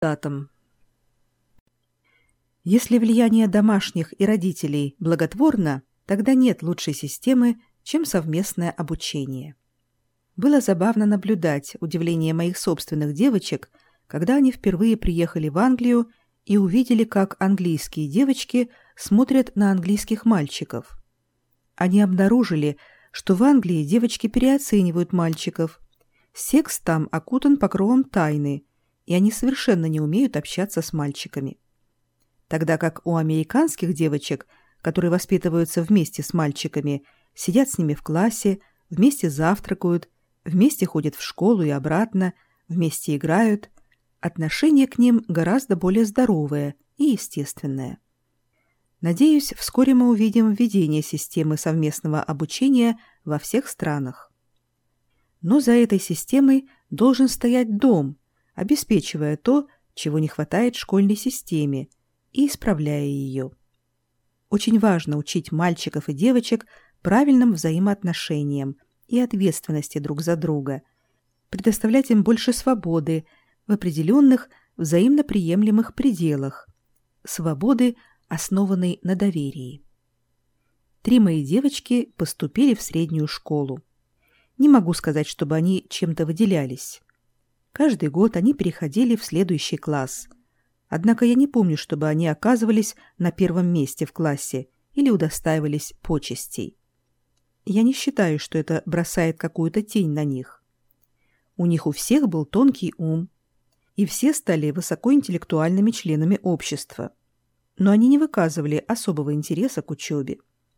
результатам. Если влияние домашних и родителей благотворно, тогда нет лучшей системы, чем совместное обучение. Было забавно наблюдать удивление моих собственных девочек, когда они впервые приехали в Англию и увидели, как английские девочки смотрят на английских мальчиков. Они обнаружили, что в Англии девочки переоценивают мальчиков. Секс там окутан покровом тайны, и они совершенно не умеют общаться с мальчиками. Тогда как у американских девочек, которые воспитываются вместе с мальчиками, сидят с ними в классе, вместе завтракают, вместе ходят в школу и обратно, вместе играют, отношение к ним гораздо более здоровое и естественное. Надеюсь, вскоре мы увидим введение системы совместного обучения во всех странах. Но за этой системой должен стоять дом, обеспечивая то, чего не хватает школьной системе, и исправляя ее. Очень важно учить мальчиков и девочек правильным взаимоотношениям и ответственности друг за друга, предоставлять им больше свободы в определенных взаимно приемлемых пределах, свободы, основанной на доверии. 3 мои девочки поступили в среднюю школу. Не могу сказать, чтобы они чем-то выделялись. Каждый год они переходили в следующий класс. Однако я не помню, чтобы они оказывались на первом месте в классе или удостаивались почестей. Я не считаю, что это бросает какую-то тень на них. У них у всех был тонкий ум, и все стали высокоинтеллектуальными членами общества. Но они не выказывали особого интереса к учебе.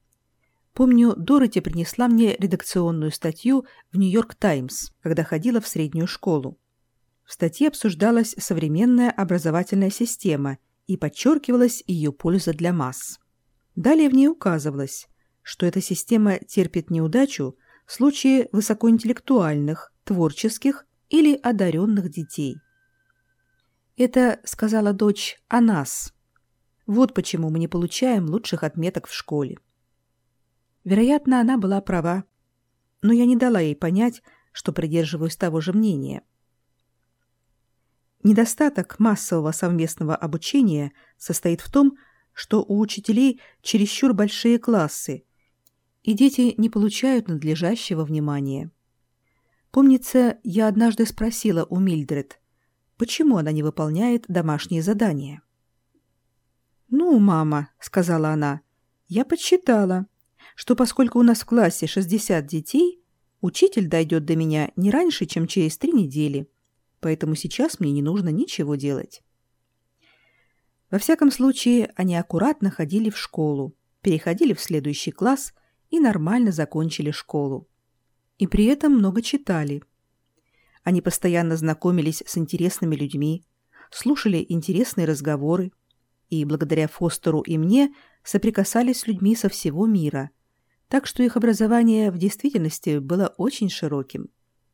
Помню, Дороти принесла мне редакционную статью в «Нью-Йорк Таймс», когда ходила в среднюю школу. В статье обсуждалась современная образовательная система и подчеркивалась ее польза для масс. Далее в ней указывалось, что эта система терпит неудачу в случае высокоинтеллектуальных, творческих или одаренных детей. Это, сказала дочь, о нас. Вот почему мы не получаем лучших отметок в школе. Вероятно, она была права, но я не дала ей понять, что придерживаюсь того же мнения. Недостаток массового совместного обучения состоит в том, что у учителей чересчур большие классы, и дети не получают надлежащего внимания. Помнится, я однажды спросила у Милдред, почему она не выполняет домашние задания. «Ну, мама», — сказала она, — «я подсчитала, что поскольку у нас в классе 60 детей, учитель дойдет до меня не раньше, чем через 3 недели. Поэтому сейчас мне не нужно ничего делать». Во всяком случае, они аккуратно ходили в школу, переходили в следующий класс и нормально закончили школу. И при этом много читали. Они постоянно знакомились с интересными людьми, слушали интересные разговоры и, благодаря Фостеру и мне, соприкасались с людьми со всего мира, так что их образование в действительности было очень широким.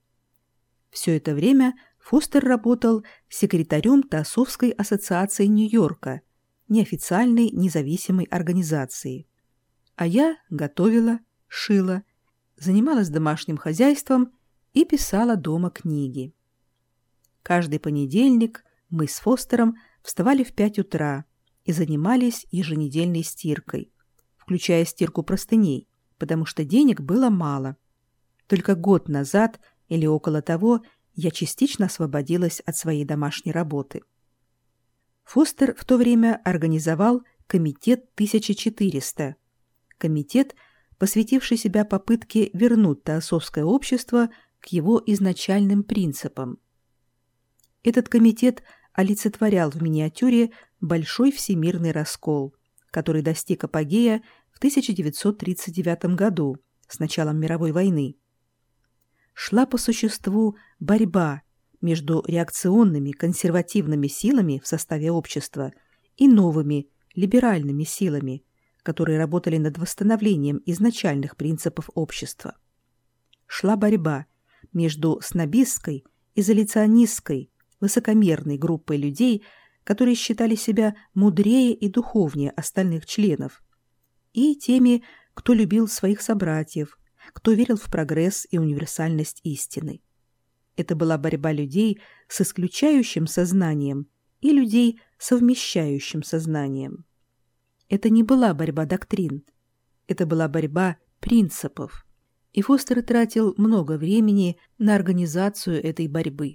Все это время Фостер работал секретарем Теософской ассоциации Нью-Йорка, неофициальной независимой организации. А я готовила, шила, занималась домашним хозяйством и писала дома книги. Каждый понедельник мы с Фостером вставали в 5 утра и занимались еженедельной стиркой, включая стирку простыней, потому что денег было мало. Только год назад или около того я частично освободилась от своей домашней работы. Фостер в то время организовал комитет 1400, комитет, посвятивший себя попытке вернуть теософское общество к его изначальным принципам. Этот комитет олицетворял в миниатюре большой всемирный раскол, который достиг апогея в 1939 году, с началом мировой войны. Шла по существу борьба между реакционными консервативными силами в составе общества и новыми либеральными силами, которые работали над восстановлением изначальных принципов общества. Шла борьба между снобистской, изоляционистской, высокомерной группой людей, которые считали себя мудрее и духовнее остальных членов, и теми, кто любил своих собратьев, кто верил в прогресс и универсальность истины. Это была борьба людей с исключающим сознанием и людей с совмещающим сознанием. Это не была борьба доктрин, это была борьба принципов, и Фостер тратил много времени на организацию этой борьбы.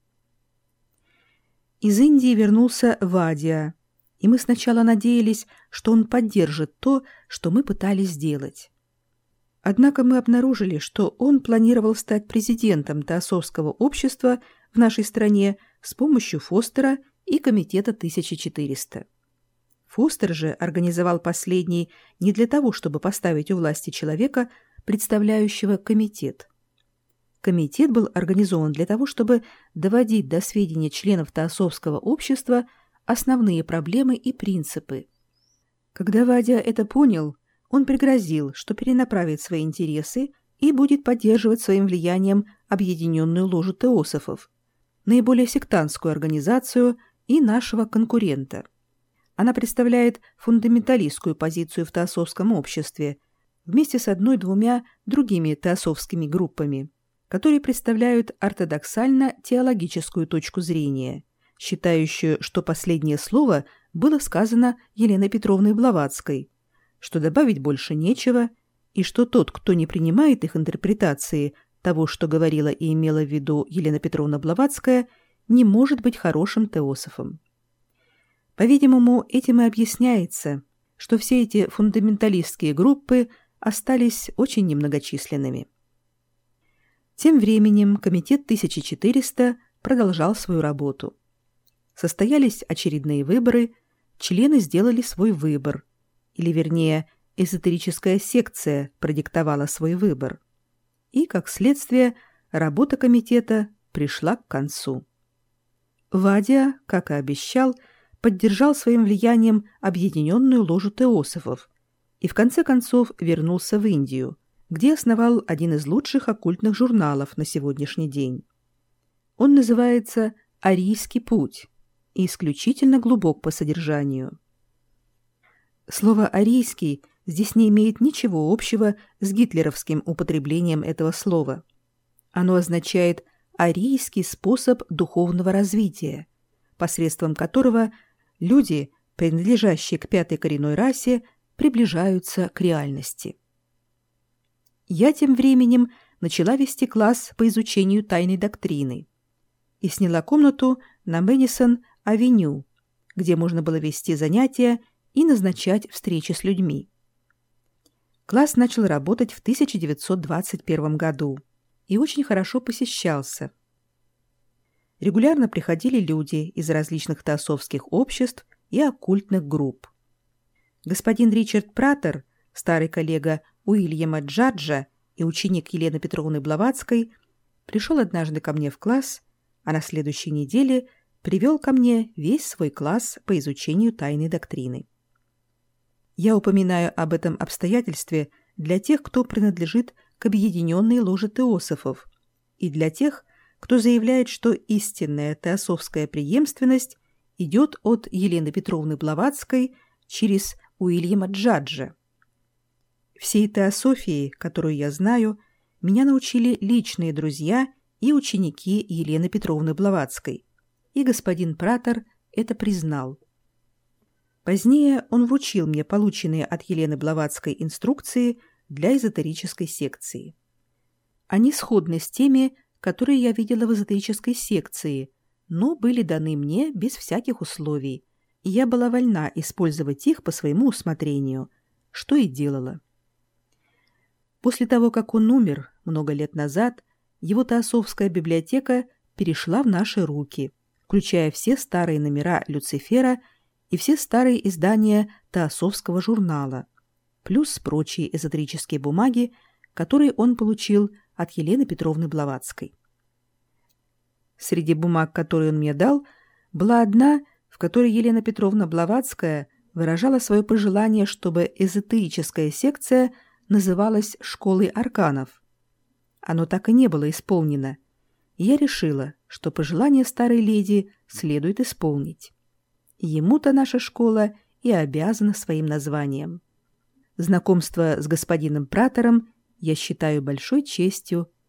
Из Индии вернулся Вадия, и мы сначала надеялись, что он поддержит то, что мы пытались сделать. Однако мы обнаружили, что он планировал стать президентом Теософского общества в нашей стране с помощью Фостера и Комитета 1400. Фостер же организовал последний не для того, чтобы поставить у власти человека, представляющего комитет. Комитет был организован для того, чтобы доводить до сведения членов Теософского общества основные проблемы и принципы. Когда Вадия это понял, он пригрозил, что перенаправит свои интересы и будет поддерживать своим влиянием Объединенную ложу теософов, наиболее сектантскую организацию и нашего конкурента. Она представляет фундаменталистскую позицию в теософском обществе вместе с одной-двумя другими теософскими группами, которые представляют ортодоксально-теологическую точку зрения, считающую, что последнее слово было сказано Еленой Петровной Блаватской, что добавить больше нечего, и что тот, кто не принимает их интерпретации того, что говорила и имела в виду Елена Петровна Блаватская, не может быть хорошим теософом. По-видимому, этим и объясняется, что все эти фундаменталистские группы остались очень немногочисленными. Тем временем Комитет 1400 продолжал свою работу. Состоялись очередные выборы, члены сделали свой выбор, или, вернее, эзотерическая секция продиктовала свой выбор. И, как следствие, работа комитета пришла к концу. Вадия, как и обещал, поддержал своим влиянием Объединенную ложу теософов и в конце концов вернулся в Индию, где основал один из лучших оккультных журналов на сегодняшний день. Он называется «Арийский путь» и исключительно глубок по содержанию. Слово «арийский» здесь не имеет ничего общего с гитлеровским употреблением этого слова. Оно означает арийский способ духовного развития, посредством которого люди, принадлежащие к пятой коренной расе, приближаются к реальности. Я тем временем начала вести класс по изучению тайной доктрины и сняла комнату на Мэдисон-авеню, где можно было вести занятия и назначать встречи с людьми. Класс начал работать в 1921 году и очень хорошо посещался. Регулярно приходили люди из различных теософских обществ и оккультных групп. Господин Ричард Пратер, старый коллега Уильяма Джаджа и ученик Елены Петровны Блаватской, пришел однажды ко мне в класс, а на следующей неделе привел ко мне весь свой класс по изучению тайной доктрины. Я упоминаю об этом обстоятельстве для тех, кто принадлежит к Объединенной ложе теософов, и для тех, кто заявляет, что истинная теософская преемственность идет от Елены Петровны Блаватской через Уильяма Джаджа. Всей теософии, которую я знаю, меня научили личные друзья и ученики Елены Петровны Блаватской, и господин Пратер это признал. Позднее он вручил мне полученные от Елены Блаватской инструкции для эзотерической секции. Они сходны с теми, которые я видела в эзотерической секции, но были даны мне без всяких условий, и я была вольна использовать их по своему усмотрению, что и делала. После того, как он умер много лет назад, его теософская библиотека перешла в наши руки, включая все старые номера Люцифера и все старые издания теософского журнала, плюс прочие эзотерические бумаги, которые он получил от Елены Петровны Блаватской. Среди бумаг, которые он мне дал, была одна, в которой Елена Петровна Блаватская выражала свое пожелание, чтобы эзотерическая секция называлась «Школой арканов». Оно так и не было исполнено, и я решила, что пожелание старой леди следует исполнить. Ему-то наша школа и обязана своим названием. Знакомство с господином Пратером я считаю большой честью